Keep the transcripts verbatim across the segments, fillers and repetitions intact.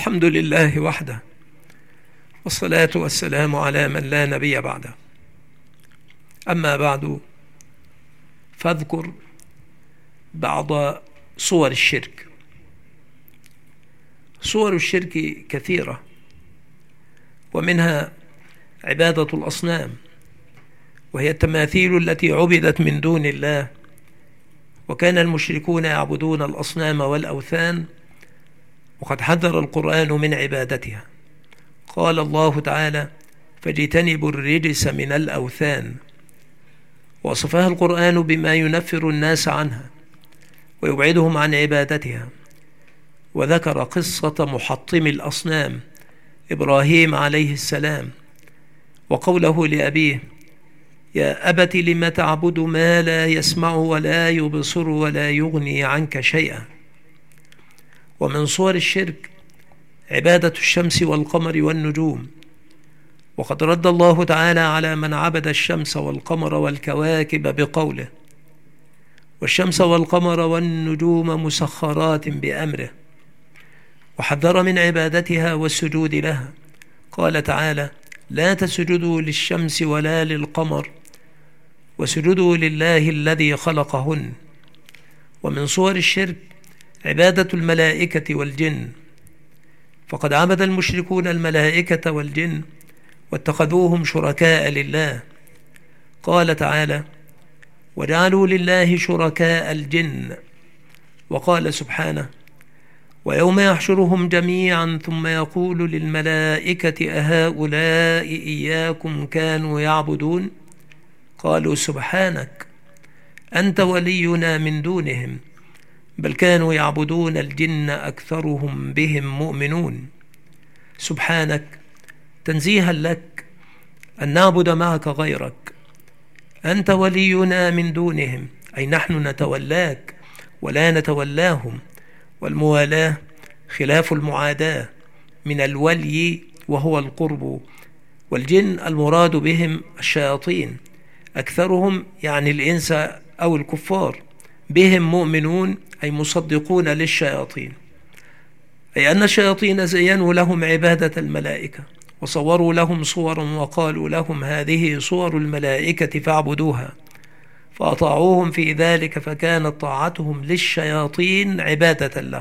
الحمد لله وحده، والصلاة والسلام على من لا نبي بعده. أما بعد، فاذكر بعض صور الشرك. صور الشرك كثيرة، ومنها عبادة الأصنام، وهي التماثيل التي عبدت من دون الله، وكان المشركون يعبدون الأصنام والأوثان، وقد حذر القرآن من عبادتها. قال الله تعالى: فاجتنبوا الرجس من الأوثان. وصفها القرآن بما ينفر الناس عنها ويبعدهم عن عبادتها، وذكر قصة محطم الأصنام إبراهيم عليه السلام، وقوله لأبيه: يا أبت لم تعبد ما لا يسمع ولا يبصر ولا يغني عنك شيئا. ومن صور الشرك عبادة الشمس والقمر والنجوم، وقد رد الله تعالى على من عبد الشمس والقمر والكواكب بقوله: والشمس والقمر والنجوم مسخرات بأمره، وحذر من عبادتها والسجود لها. قال تعالى: لا تسجدوا للشمس ولا للقمر واسجدوا لله الذي خلقهن. ومن صور الشرك عبادة الملائكة والجن، فقد عبد المشركون الملائكة والجن واتخذوهم شركاء لله. قال تعالى: وجعلوا لله شركاء الجن. وقال سبحانه: ويوم يحشرهم جميعا ثم يقول للملائكة أهؤلاء إياكم كانوا يعبدون؟ قالوا سبحانك أنت ولينا من دونهم بل كانوا يعبدون الجن أكثرهم بهم مؤمنون. سبحانك تنزيها لك أن نعبد معك غيرك، أنت ولينا من دونهم، أي نحن نتولاك ولا نتولاهم. والموالاة خلاف المعاداة من الولي وهو القرب. والجن المراد بهم الشياطين، أكثرهم يعني الإنس أو الكفار، بهم مؤمنون أي مصدقون للشياطين، أي أن الشياطين زينوا لهم عبادة الملائكة وصوروا لهم صورا وقالوا لهم هذه صور الملائكة فاعبدوها، فأطاعوهم في ذلك فكانت طاعتهم للشياطين عبادة لهم.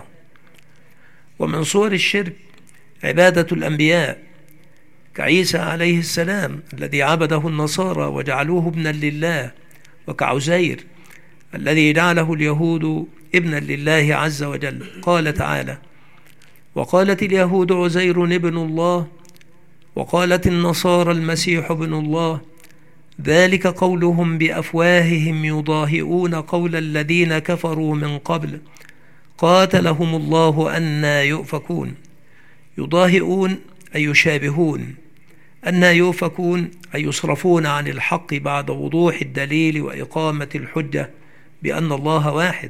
ومن صور الشرك عبادة الأنبياء كعيسى عليه السلام الذي عبده النصارى وجعلوه ابنا لله، وكعزير الذي جعله اليهود ابنا لله عز وجل. قال تعالى: وقالت اليهود عزير ابن الله وقالت النصارى المسيح ابن الله ذلك قولهم بأفواههم يضاهئون قول الذين كفروا من قبل قاتلهم الله أنى يؤفكون. يضاهئون أي يشابهون، أنى يؤفكون أي يصرفون عن الحق بعد وضوح الدليل وإقامة الحجة بأن الله واحد.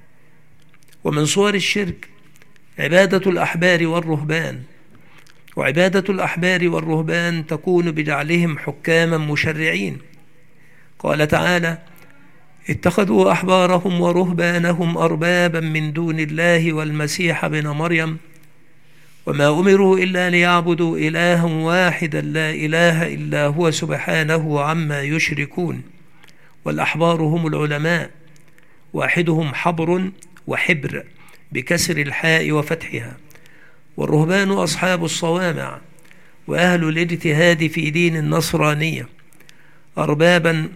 ومن صور الشرك عبادة الأحبار والرهبان، وعبادة الأحبار والرهبان تكون بجعلهم حكاما مشرعين. قال تعالى: اتخذوا أحبارهم ورهبانهم أربابا من دون الله والمسيح ابن مريم وما أمروا إلا ليعبدوا إلها واحدا لا إله إلا هو سبحانه عما يشركون. والأحبار هم العلماء، واحدهم حبر وحبر بكسر الحاء وفتحها. والرهبان أصحاب الصوامع وأهل الاجتهاد في دين النصرانية، أربابا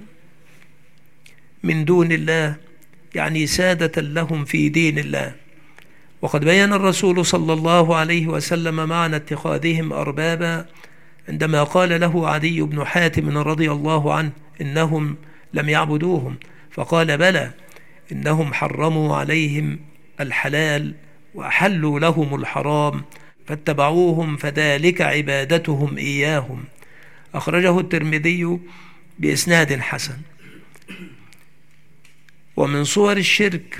من دون الله يعني سادة لهم في دين الله. وقد بين الرسول صلى الله عليه وسلم معنى اتخاذهم أربابا عندما قال له عدي بن حاتم رضي الله عنه: إنهم لم يعبدوهم، فقال: بلى، إنهم حرموا عليهم الحلال وأحلوا لهم الحرام فاتبعوهم فذلك عبادتهم إياهم. أخرجه الترمذي بإسناد حسن. ومن صور الشرك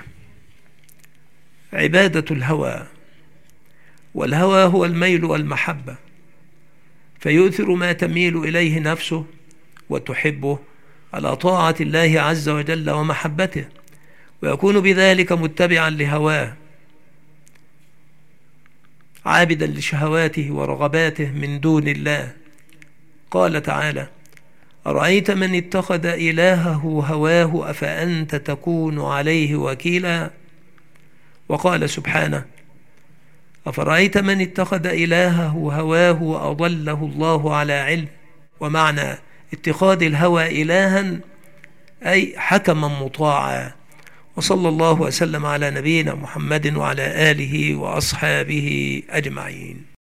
عبادة الهوى، والهوى هو الميل والمحبة، فيؤثر ما تميل إليه نفسه وتحبه على طاعة الله عز وجل ومحبته، ويكون بذلك متبعا لهواه. عابدا لشهواته ورغباته من دون الله. قال تعالى: أرأيت من اتخذ إلهه هواه أفأنت تكون عليه وكيلا. وقال سبحانه: أفرأيت من اتخذ إلهه هواه وأضله الله على علم. ومعنى اتخاذ الهوى إلها أي حكما مطاعا. وصلى الله وسلم على نبينا محمد وعلى آله وأصحابه أجمعين.